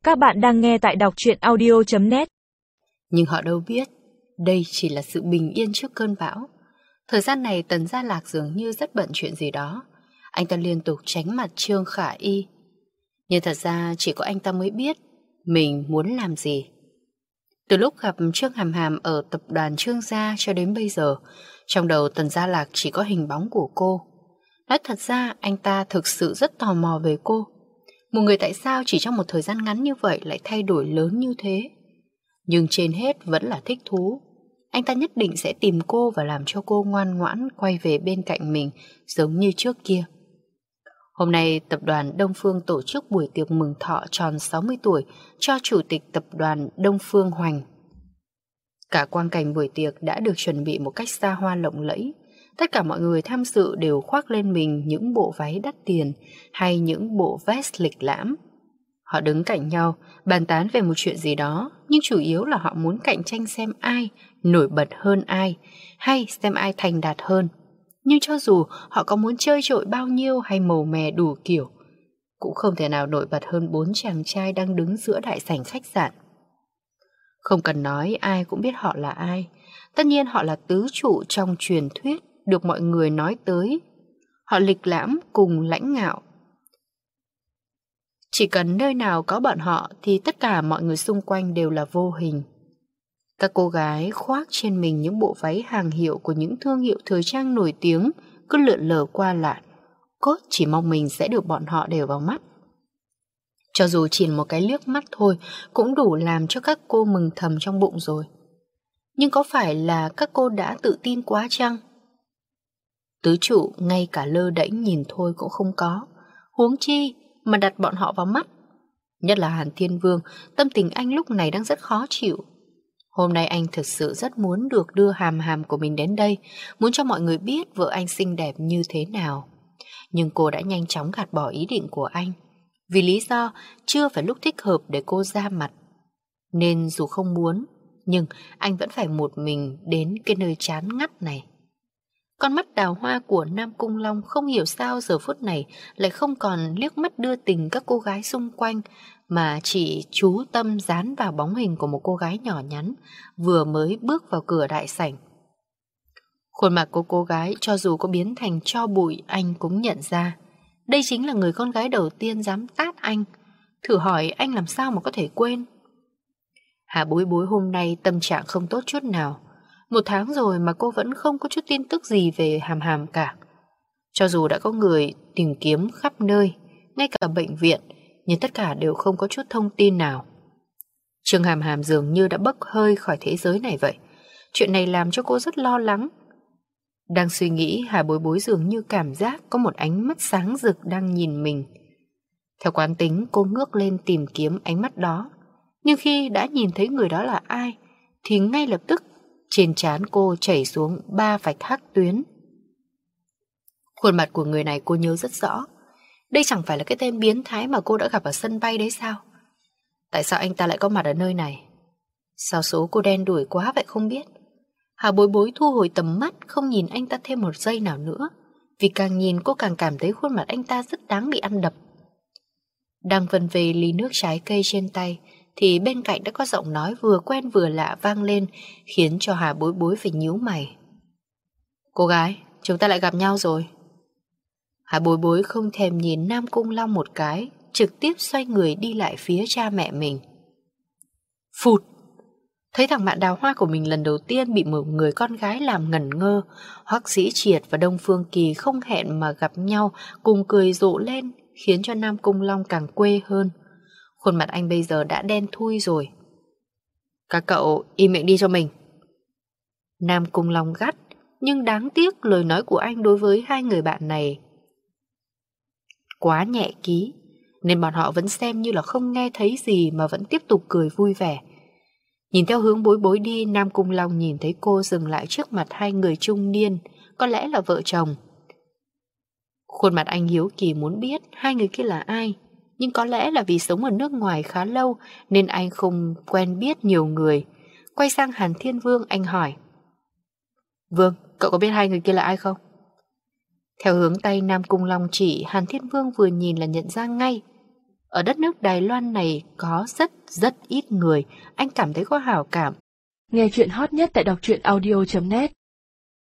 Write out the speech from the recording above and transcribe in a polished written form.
Các bạn đang nghe tại đọc truyện audio.net. Nhưng họ đâu biết, đây chỉ là sự bình yên trước cơn bão. Thời gian này Tần Gia Lạc dường như rất bận chuyện gì đó. Anh ta liên tục tránh mặt Trương Khả Y. Nhưng thật ra chỉ có anh ta mới biết mình muốn làm gì. Từ lúc gặp Trương Hàm Hàm ở tập đoàn Trương Gia cho đến bây giờ, trong đầu Tần Gia Lạc chỉ có hình bóng của cô. Nói thật ra anh ta thực sự rất tò mò về cô. Một người tại sao chỉ trong một thời gian ngắn như vậy lại thay đổi lớn như thế? Nhưng trên hết vẫn là thích thú. Anh ta nhất định sẽ tìm cô và làm cho cô ngoan ngoãn quay về bên cạnh mình giống như trước kia. Hôm nay tập đoàn Đông Phương tổ chức buổi tiệc mừng thọ tròn 60 tuổi cho chủ tịch tập đoàn Đông Phương Hoành. Cả quang cảnh buổi tiệc đã được chuẩn bị một cách xa hoa lộng lẫy. Tất cả mọi người tham dự đều khoác lên mình những bộ váy đắt tiền hay những bộ vest lịch lãm. Họ đứng cạnh nhau, bàn tán về một chuyện gì đó, nhưng chủ yếu là họ muốn cạnh tranh xem ai nổi bật hơn ai, hay xem ai thành đạt hơn. Nhưng cho dù họ có muốn chơi trội bao nhiêu hay màu mè đủ kiểu, cũng không thể nào nổi bật hơn 4 chàng trai đang đứng giữa đại sảnh khách sạn. Không cần nói, ai cũng biết họ là ai. Tất nhiên họ là tứ trụ trong truyền thuyết được mọi người nói tới. Họ lịch lãm cùng lãnh ngạo. Chỉ cần nơi nào có bọn họ thì tất cả mọi người xung quanh đều là vô hình. Các cô gái khoác trên mình những bộ váy hàng hiệu của những thương hiệu thời trang nổi tiếng cứ lượn lờ qua lại, cốt chỉ mong mình sẽ được bọn họ đều vào mắt. Cho dù chỉ một cái liếc mắt thôi cũng đủ làm cho các cô mừng thầm trong bụng rồi. Nhưng có phải là các cô đã tự tin quá chăng? Tứ trụ ngay cả lơ đễnh nhìn thôi cũng không có, huống chi mà đặt bọn họ vào mắt. Nhất là Hàn Thiên Vương, tâm tình anh lúc này đang rất khó chịu. Hôm nay anh thực sự rất muốn được đưa Hàm Hàm của mình đến đây, muốn cho mọi người biết vợ anh xinh đẹp như thế nào. Nhưng cô đã nhanh chóng gạt bỏ ý định của anh, vì lý do chưa phải lúc thích hợp để cô ra mặt. Nên dù không muốn, nhưng anh vẫn phải một mình đến cái nơi chán ngắt này. Con mắt đào hoa của Nam Cung Long không hiểu sao giờ phút này lại không còn liếc mắt đưa tình các cô gái xung quanh, mà chỉ chú tâm dán vào bóng hình của một cô gái nhỏ nhắn vừa mới bước vào cửa đại sảnh. Khuôn mặt của cô gái cho dù có biến thành tro bụi anh cũng nhận ra. Đây chính là người con gái đầu tiên dám tát anh. Thử hỏi anh làm sao mà có thể quên. Hà Bối Bối hôm nay tâm trạng không tốt chút nào. 1 tháng rồi mà cô vẫn không có chút tin tức gì về Hàm Hàm cả. Cho dù đã có người tìm kiếm khắp nơi, ngay cả bệnh viện, nhưng tất cả đều không có chút thông tin nào. Trương Hàm Hàm dường như đã bốc hơi khỏi thế giới này vậy. Chuyện này làm cho cô rất lo lắng. Đang suy nghĩ, Hà Bối Bối dường như cảm giác có một ánh mắt sáng rực đang nhìn mình. Theo quán tính, cô ngước lên tìm kiếm ánh mắt đó. Nhưng khi đã nhìn thấy người đó là ai, thì ngay lập tức trên trán cô chảy xuống 3 vạch hắc tuyến. Khuôn mặt của người này cô nhớ rất rõ. Đây chẳng phải là cái tên biến thái mà cô đã gặp ở sân bay đấy sao? Tại sao anh ta lại có mặt ở nơi này? Sao số cô đen đủi quá vậy không biết. Hà Bối Bối thu hồi tầm mắt, không nhìn anh ta thêm một giây nào nữa, vì càng nhìn cô càng cảm thấy khuôn mặt anh ta rất đáng bị ăn đập. Đang vần về ly nước trái cây trên tay thì bên cạnh đã có giọng nói vừa quen vừa lạ vang lên, khiến cho Hà Bối Bối phải nhíu mày. Cô gái, chúng ta lại gặp nhau rồi. Hà Bối Bối không thèm nhìn Nam Cung Long một cái, trực tiếp xoay người đi lại phía cha mẹ mình. Phụt! Thấy thằng bạn đào hoa của mình lần đầu tiên bị một người con gái làm ngẩn ngơ, Hoắc Dĩ Triệt và Đông Phương Kỳ không hẹn mà gặp nhau cùng cười rộ lên, khiến cho Nam Cung Long càng quê hơn. Khuôn mặt anh bây giờ đã đen thui rồi. Các cậu im miệng đi cho mình. Nam Cung Long gắt, nhưng đáng tiếc lời nói của anh đối với hai người bạn này quá nhẹ ký, nên bọn họ vẫn xem như là không nghe thấy gì mà vẫn tiếp tục cười vui vẻ. Nhìn theo hướng Bối Bối đi, Nam Cung Long nhìn thấy cô dừng lại trước mặt hai người trung niên, có lẽ là vợ chồng. Khuôn mặt anh hiếu kỳ muốn biết hai người kia là ai, nhưng có lẽ là vì sống ở nước ngoài khá lâu nên anh không quen biết nhiều người. Quay sang Hàn Thiên Vương, anh hỏi: Vương, cậu có biết hai người kia là ai không? Theo hướng tay Nam Cung Long chỉ, Hàn Thiên Vương vừa nhìn là nhận ra ngay. Ở đất nước Đài Loan này có rất ít người anh cảm thấy có hảo cảm. Nghe chuyện hot nhất tại đọc truyện audio.net